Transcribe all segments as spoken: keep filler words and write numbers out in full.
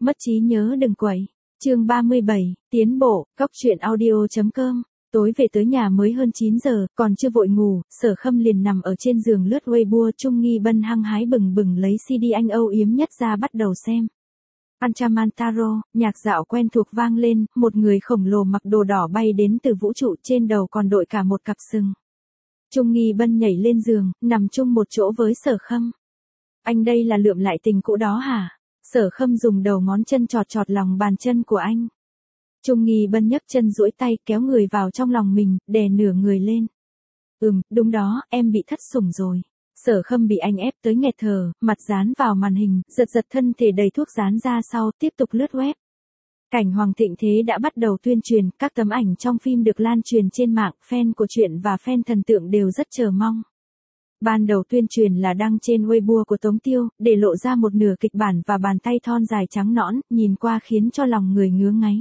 Mất trí nhớ đừng quậy. Chương ba mươi bảy, tiến bộ, góc truyện audio.com. Tối về tới nhà mới hơn chín giờ, còn chưa vội ngủ, Sở Khâm liền nằm ở trên giường lướt Weibo. Chung Nghi Bân hăng hái bừng bừng lấy xê đê anh âu yếm nhất ra bắt đầu xem. Anchaman Taro, nhạc dạo quen thuộc vang lên, một người khổng lồ mặc đồ đỏ bay đến từ vũ trụ, trên đầu còn đội cả một cặp sừng. Chung Nghi Bân nhảy lên giường, nằm chung một chỗ với Sở Khâm. Anh đây là lượm lại tình cũ đó hả? Sở Khâm dùng đầu ngón chân chọt chọt lòng bàn chân của anh. Chung Nghi Bân nhấc chân duỗi tay kéo người vào trong lòng mình, đè nửa người lên. Ừm, đúng đó, em bị thất sủng rồi. Sở Khâm bị anh ép tới nghẹt thở, mặt dán vào màn hình, giật giật thân thể đầy thuốc dán ra sau, tiếp tục lướt web. Cảnh Hoàng Thịnh Thế đã bắt đầu tuyên truyền, các tấm ảnh trong phim được lan truyền trên mạng, fan của truyện và fan thần tượng đều rất chờ mong. Ban đầu tuyên truyền là đăng trên Weibo của Tống Tiêu, để lộ ra một nửa kịch bản và bàn tay thon dài trắng nõn, nhìn qua khiến cho lòng người ngứa ngáy.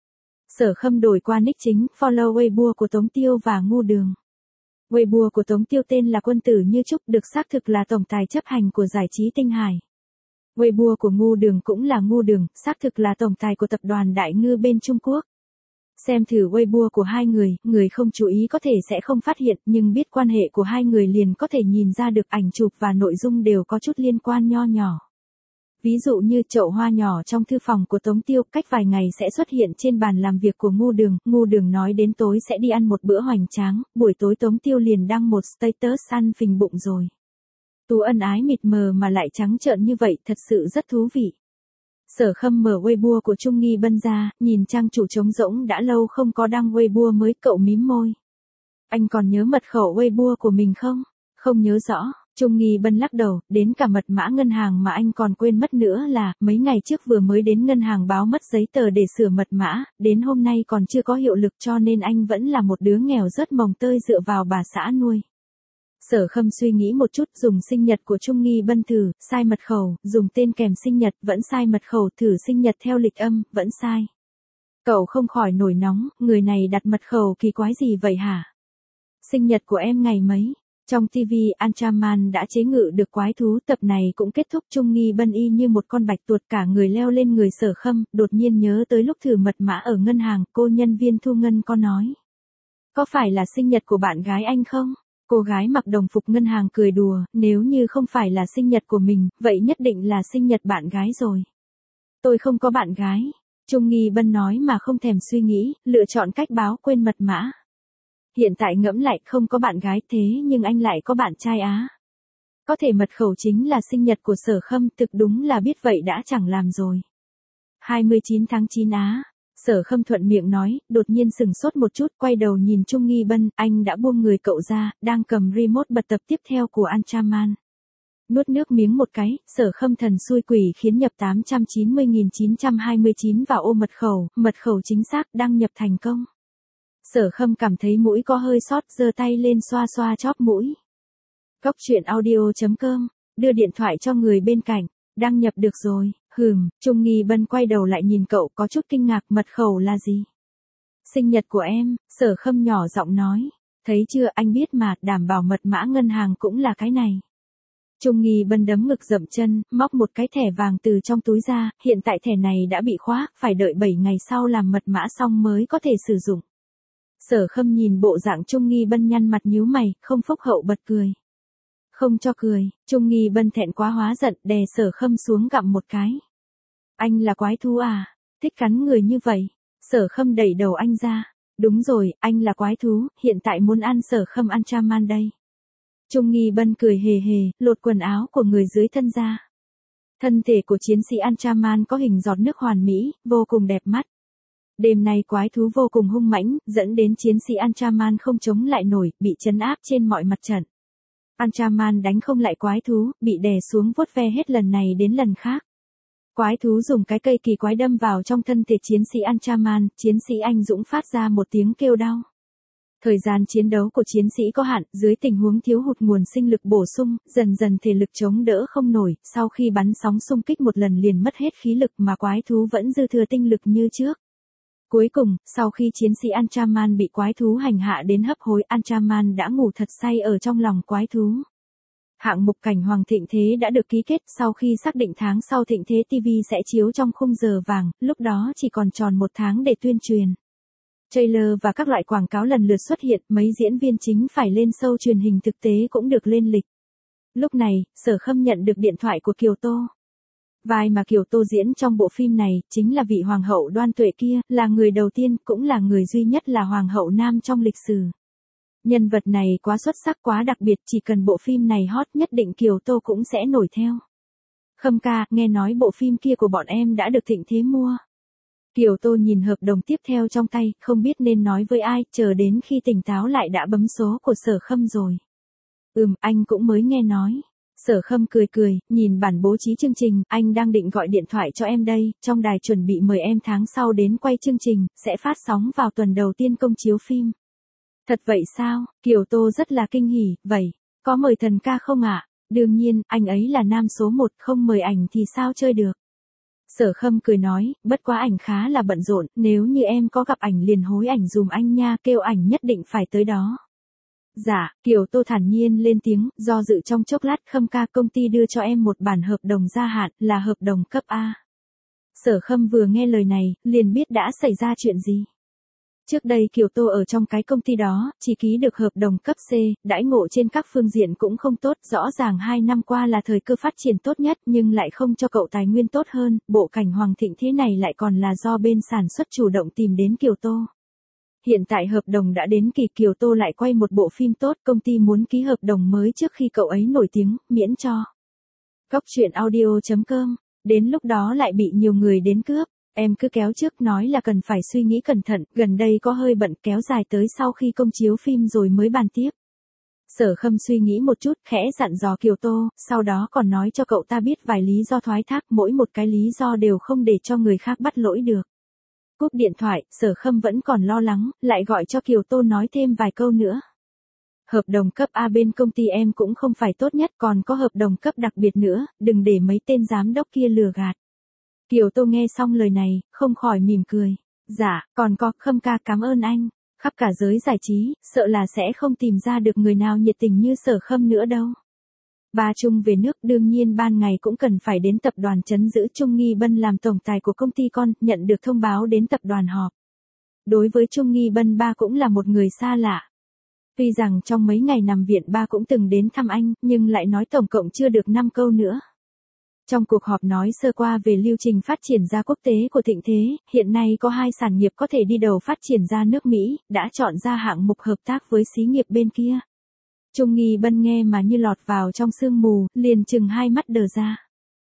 Sở Khâm đổi qua nick chính, follow Weibo của Tống Tiêu và Ngu Đường. Weibo của Tống Tiêu tên là Quân Tử Như Trúc, được xác thực là tổng tài chấp hành của giải trí Tinh Hải. Weibo của Ngu Đường cũng là Ngu Đường, xác thực là tổng tài của tập đoàn Đại Ngư bên Trung Quốc. Xem thử Weibo của hai người, người không chú ý có thể sẽ không phát hiện, nhưng biết quan hệ của hai người liền có thể nhìn ra được ảnh chụp và nội dung đều có chút liên quan nho nhỏ. Ví dụ như chậu hoa nhỏ trong thư phòng của Tống Tiêu, cách vài ngày sẽ xuất hiện trên bàn làm việc của Ngu Đường. Ngu Đường nói đến tối sẽ đi ăn một bữa hoành tráng, buổi tối Tống Tiêu liền đăng một status ăn phình bụng rồi. Tú ân ái mịt mờ mà lại trắng trợn như vậy, thật sự rất thú vị. Sở Khâm mở Weibo của Chung Nghi Bân ra, nhìn trang chủ trống rỗng đã lâu không có đăng Weibo mới, cậu mím môi. Anh còn nhớ mật khẩu Weibo của mình không? Không nhớ rõ. Chung Nghi Bân lắc đầu, đến cả mật mã ngân hàng mà anh còn quên mất nữa là, mấy ngày trước vừa mới đến ngân hàng báo mất giấy tờ để sửa mật mã, đến hôm nay còn chưa có hiệu lực cho nên anh vẫn là một đứa nghèo rớt mồng tơi dựa vào bà xã nuôi. Sở Khâm suy nghĩ một chút, dùng sinh nhật của Chung Nghi Bân thử, sai mật khẩu, dùng tên kèm sinh nhật, vẫn sai mật khẩu, thử sinh nhật theo lịch âm, vẫn sai. Cậu không khỏi nổi nóng, người này đặt mật khẩu kỳ quái gì vậy hả? Sinh nhật của em ngày mấy? Trong ti vi, Anchaman đã chế ngự được quái thú, tập này cũng kết thúc. Chung Nghi Bân y như một con bạch tuộc cả người leo lên người Sở Khâm, đột nhiên nhớ tới lúc thử mật mã ở ngân hàng, cô nhân viên thu ngân có nói. Có phải là sinh nhật của bạn gái anh không? Cô gái mặc đồng phục ngân hàng cười đùa, nếu như không phải là sinh nhật của mình, vậy nhất định là sinh nhật bạn gái rồi. Tôi không có bạn gái. Chung Nghi Bân nói mà không thèm suy nghĩ, lựa chọn cách báo quên mật mã. Hiện tại ngẫm lại không có bạn gái thế nhưng anh lại có bạn trai á. Có thể mật khẩu chính là sinh nhật của Sở Khâm, thực đúng là biết vậy đã chẳng làm rồi. hai mươi chín tháng chín á. Sở Khâm thuận miệng nói, đột nhiên sừng sốt một chút, quay đầu nhìn Chung Nghi Bân, anh đã buông người cậu ra, đang cầm remote bật tập tiếp theo của Anchaman. Nuốt nước miếng một cái, Sở Khâm thần xui quỷ khiến nhập tám trăm chín mươi nghìn chín trăm hai mươi chín vào ô mật khẩu, mật khẩu chính xác, đăng nhập thành công. Sở Khâm cảm thấy mũi có hơi sót, giơ tay lên xoa xoa chóp mũi. Góc truyện audio.com, đưa điện thoại cho người bên cạnh, đăng nhập được rồi. Hừm, Chung Nghi Bân quay đầu lại nhìn cậu có chút kinh ngạc, mật khẩu là gì? Sinh nhật của em, Sở Khâm nhỏ giọng nói. Thấy chưa, anh biết mà, đảm bảo mật mã ngân hàng cũng là cái này. Chung Nghi Bân đấm ngực dậm chân, móc một cái thẻ vàng từ trong túi ra, hiện tại thẻ này đã bị khóa, phải đợi bảy ngày sau làm mật mã xong mới có thể sử dụng. Sở Khâm nhìn bộ dạng Chung Nghi Bân nhăn mặt nhíu mày, không phúc hậu bật cười. Không cho cười, Chung Nghi Bân thẹn quá hóa giận, đè Sở Khâm xuống gặm một cái. Anh là quái thú à? Thích cắn người như vậy? Sở Khâm đẩy đầu anh ra. Đúng rồi, anh là quái thú, hiện tại muốn ăn Sở Khâm Anchaman đây. Chung Nghi Bân cười hề hề, lột quần áo của người dưới thân ra. Thân thể của chiến sĩ Anchaman có hình giọt nước hoàn mỹ, vô cùng đẹp mắt. Đêm nay quái thú vô cùng hung mãnh, dẫn đến chiến sĩ Anchaman không chống lại nổi, bị trấn áp trên mọi mặt trận. Anchaman đánh không lại quái thú, bị đè xuống vuốt ve hết lần này đến lần khác. Quái thú dùng cái cây kỳ quái đâm vào trong thân thể chiến sĩ Anchaman, chiến sĩ anh dũng phát ra một tiếng kêu đau. Thời gian chiến đấu của chiến sĩ có hạn, dưới tình huống thiếu hụt nguồn sinh lực bổ sung, dần dần thể lực chống đỡ không nổi, sau khi bắn sóng xung kích một lần liền mất hết khí lực mà quái thú vẫn dư thừa tinh lực như trước. Cuối cùng, sau khi chiến sĩ Anchaman bị quái thú hành hạ đến hấp hối, Anchaman đã ngủ thật say ở trong lòng quái thú. Hạng mục Cảnh Hoàng Thịnh Thế đã được ký kết sau khi xác định tháng sau Thịnh Thế ti vi sẽ chiếu trong khung giờ vàng, lúc đó chỉ còn tròn một tháng để tuyên truyền. Trailer và các loại quảng cáo lần lượt xuất hiện, mấy diễn viên chính phải lên show truyền hình thực tế cũng được lên lịch. Lúc này, Sở Khâm nhận được điện thoại của Kiều Tô. Vai mà Kiều Tô diễn trong bộ phim này, chính là vị hoàng hậu Đoan Tuệ kia, là người đầu tiên, cũng là người duy nhất là hoàng hậu nam trong lịch sử. Nhân vật này quá xuất sắc quá đặc biệt, chỉ cần bộ phim này hot nhất định Kiều Tô cũng sẽ nổi theo. Khâm ca, nghe nói bộ phim kia của bọn em đã được Thịnh Thế mua. Kiều Tô nhìn hợp đồng tiếp theo trong tay, không biết nên nói với ai, chờ đến khi tỉnh táo lại đã bấm số của Sở Khâm rồi. Ừm, anh cũng mới nghe nói. Sở Khâm cười cười, nhìn bản bố trí chương trình, anh đang định gọi điện thoại cho em đây, trong đài chuẩn bị mời em tháng sau đến quay chương trình, sẽ phát sóng vào tuần đầu tiên công chiếu phim. Thật vậy sao? Kiều Tô rất là kinh hỉ, vậy, có mời thần ca không ạ? Đương nhiên, anh ấy là nam số một, không mời ảnh thì sao chơi được. Sở Khâm cười nói, bất quá ảnh khá là bận rộn, nếu như em có gặp ảnh liền hối ảnh dùm anh nha, kêu ảnh nhất định phải tới đó. Dạ, Kiều Tô thản nhiên lên tiếng, do dự trong chốc lát. Khâm ca, công ty đưa cho em một bản hợp đồng gia hạn, là hợp đồng cấp A. Sở Khâm vừa nghe lời này, liền biết đã xảy ra chuyện gì. Trước đây Kiều Tô ở trong cái công ty đó, chỉ ký được hợp đồng cấp C, đãi ngộ trên các phương diện cũng không tốt, rõ ràng hai năm qua là thời cơ phát triển tốt nhất nhưng lại không cho cậu tài nguyên tốt hơn, bộ Cảnh Hoàng Thịnh Thế này lại còn là do bên sản xuất chủ động tìm đến Kiều Tô. Hiện tại hợp đồng đã đến kỳ, Kiều Tô lại quay một bộ phim tốt, công ty muốn ký hợp đồng mới trước khi cậu ấy nổi tiếng, miễn cho. Cóc truyện audio chấm com, đến lúc đó lại bị nhiều người đến cướp. Em cứ kéo trước nói là cần phải suy nghĩ cẩn thận, gần đây có hơi bận, kéo dài tới sau khi công chiếu phim rồi mới bàn tiếp. Sở Khâm suy nghĩ một chút, khẽ dặn dò Kiều Tô, sau đó còn nói cho cậu ta biết vài lý do thoái thác, mỗi một cái lý do đều không để cho người khác bắt lỗi được. Cúp điện thoại, Sở Khâm vẫn còn lo lắng, lại gọi cho Kiều Tô nói thêm vài câu nữa. Hợp đồng cấp A bên công ty em cũng không phải tốt nhất, còn có hợp đồng cấp đặc biệt nữa, đừng để mấy tên giám đốc kia lừa gạt. Kiều Tô nghe xong lời này, không khỏi mỉm cười. Dạ, còn có, Khâm ca cảm ơn anh. Khắp cả giới giải trí, sợ là sẽ không tìm ra được người nào nhiệt tình như Sở Khâm nữa đâu. Ba Trung về nước, đương nhiên ban ngày cũng cần phải đến tập đoàn trấn giữ. Trung Nghi Bân làm tổng tài của công ty con, nhận được thông báo đến tập đoàn họp. Đối với Trung Nghi Bân, ba cũng là một người xa lạ. Tuy rằng trong mấy ngày nằm viện ba cũng từng đến thăm anh, nhưng lại nói tổng cộng chưa được năm câu nữa. Trong cuộc họp nói sơ qua về lưu trình phát triển ra quốc tế của Thịnh Thế, hiện nay có hai sản nghiệp có thể đi đầu phát triển ra nước Mỹ, đã chọn ra hạng mục hợp tác với xí nghiệp bên kia. Trung Nghi Bân nghe mà như lọt vào trong sương mù, liền chừng hai mắt đờ ra.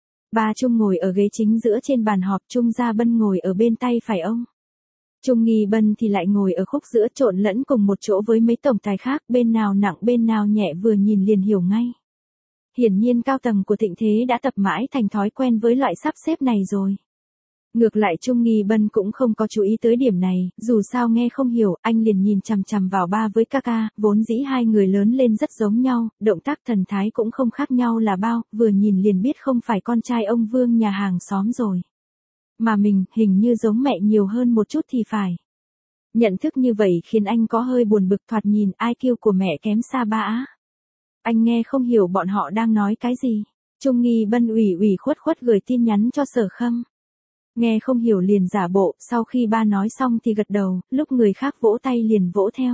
Ba Trung ngồi ở ghế chính giữa trên bàn họp, Trung Gia Bân ngồi ở bên tay phải ông. Trung Nghi Bân thì lại ngồi ở khúc giữa, trộn lẫn cùng một chỗ với mấy tổng tài khác, bên nào nặng bên nào nhẹ vừa nhìn liền hiểu ngay. Hiển nhiên cao tầng của Thịnh Thế đã tập mãi thành thói quen với loại sắp xếp này rồi. Ngược lại Trung Nghi Bân cũng không có chú ý tới điểm này, dù sao nghe không hiểu, anh liền nhìn chằm chằm vào ba với ca ca, vốn dĩ hai người lớn lên rất giống nhau, động tác thần thái cũng không khác nhau là bao, vừa nhìn liền biết không phải con trai ông Vương nhà hàng xóm rồi. Mà mình, hình như giống mẹ nhiều hơn một chút thì phải. Nhận thức như vậy khiến anh có hơi buồn bực, thoạt nhìn i kiu của mẹ kém xa ba á. Anh nghe không hiểu bọn họ đang nói cái gì. Trung Nghi Bân ủy ủy khuất khuất gửi tin nhắn cho Sở Khâm. Nghe không hiểu liền giả bộ, sau khi ba nói xong thì gật đầu, lúc người khác vỗ tay liền vỗ theo.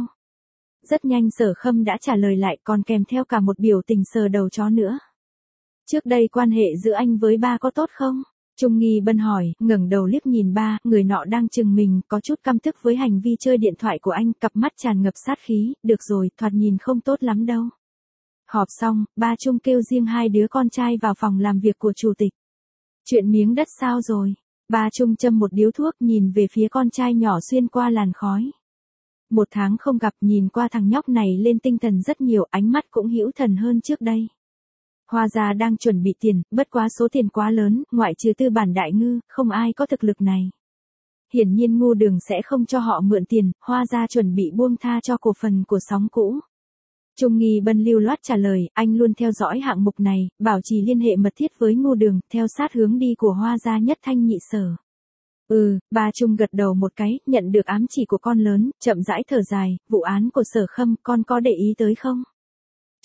Rất nhanh Sở Khâm đã trả lời lại, còn kèm theo cả một biểu tình sờ đầu chó nữa. Trước đây quan hệ giữa anh với ba có tốt không? Trung Nghi Bân hỏi, ngẩng đầu liếc nhìn ba, người nọ đang chừng mình, có chút căm tức với hành vi chơi điện thoại của anh, cặp mắt tràn ngập sát khí, được rồi, thoạt nhìn không tốt lắm đâu. Họp xong, ba Trung kêu riêng hai đứa con trai vào phòng làm việc của chủ tịch. Chuyện miếng đất sao rồi? Ba Trung châm một điếu thuốc, nhìn về phía con trai nhỏ xuyên qua làn khói. Một tháng không gặp, nhìn qua thằng nhóc này lên tinh thần rất nhiều, ánh mắt cũng hữu thần hơn trước đây. Hoa gia đang chuẩn bị tiền, bất quá số tiền quá lớn, ngoại trừ Tư Bản Đại Ngư, không ai có thực lực này. Hiển nhiên Ngu Đường sẽ không cho họ mượn tiền, Hoa gia chuẩn bị buông tha cho cổ phần của Sóng cũ. Trung Nghi Bân lưu loát trả lời, anh luôn theo dõi hạng mục này, bảo trì liên hệ mật thiết với Ngu Đường, theo sát hướng đi của Hoa gia nhất thanh nhị sở. Ừ, ba Trung gật đầu một cái, nhận được ám chỉ của con lớn, chậm rãi thở dài, vụ án của Sở Khâm, con có để ý tới không?